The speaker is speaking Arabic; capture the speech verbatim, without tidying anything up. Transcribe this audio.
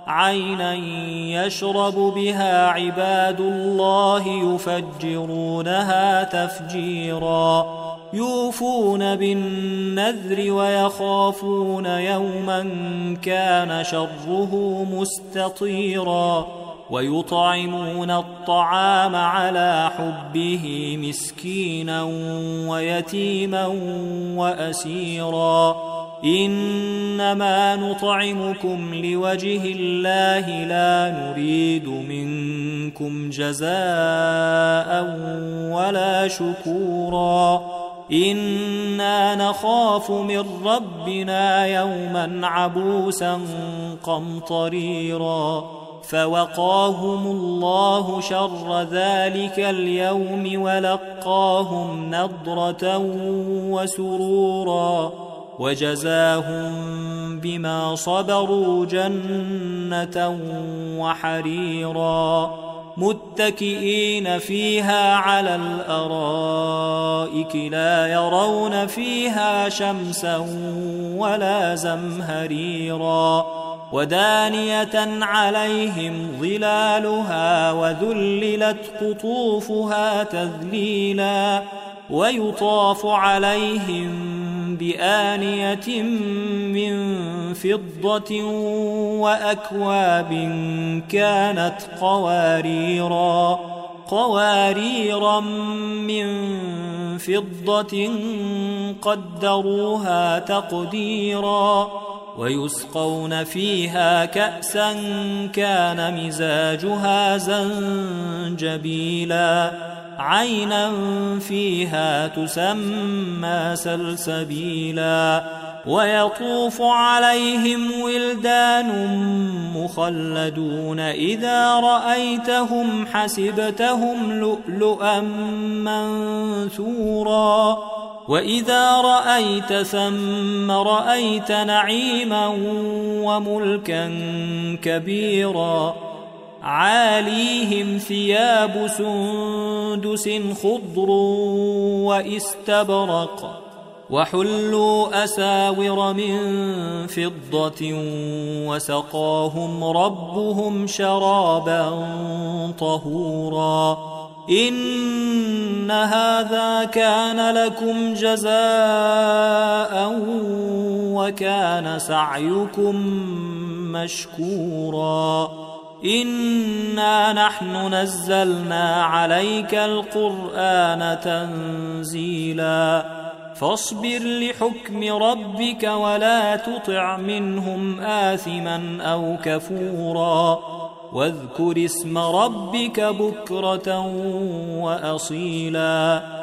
عينا يشرب بها عباد الله يفجرونها تفجيرا يوفون بالنذر ويخافون يوما كان شره مستطيرا ويطعمون الطعام على حبه مسكينا ويتيما وأسيرا إنما نطعمكم لوجه الله لا نريد منكم جزاء ولا شكورا إنا نخاف من ربنا يوما عبوسا قمطريرا فوقاهم الله شر ذلك اليوم ولقاهم نضرة وسرورا وجزاهم بما صبروا جنة وحريرا متكئين فيها على الأرائك لا يرون فيها شمسا ولا زمهريرا ودانية عليهم ظلالها وذللت قطوفها تذليلا ويطاف عليهم بآنية من فضة وأكواب كانت قواريرا قواريرا من فضة قدروها تقديرا ويسقون فيها كأسا كان مزاجها زنجبيلا عينا فيها تسمى سلسبيلا ويطوف عليهم ولدان مخلدون إذا رأيتهم حسبتهم لؤلؤا منثورا وإذا رأيت ثم رأيت نعيما وملكا كبيرا عاليهم ثياب سندس خضر واستبرق وحلوا أساور من فضة وسقاهم ربهم شرابا طهورا إن هذا كان لكم جزاء وكان سعيكم مشكورا إنا نحن نزلنا عليك القرآن تنزيلا فاصبر لحكم ربك ولا تطع منهم آثما أو كفورا واذكر اسم ربك بكرة وأصيلا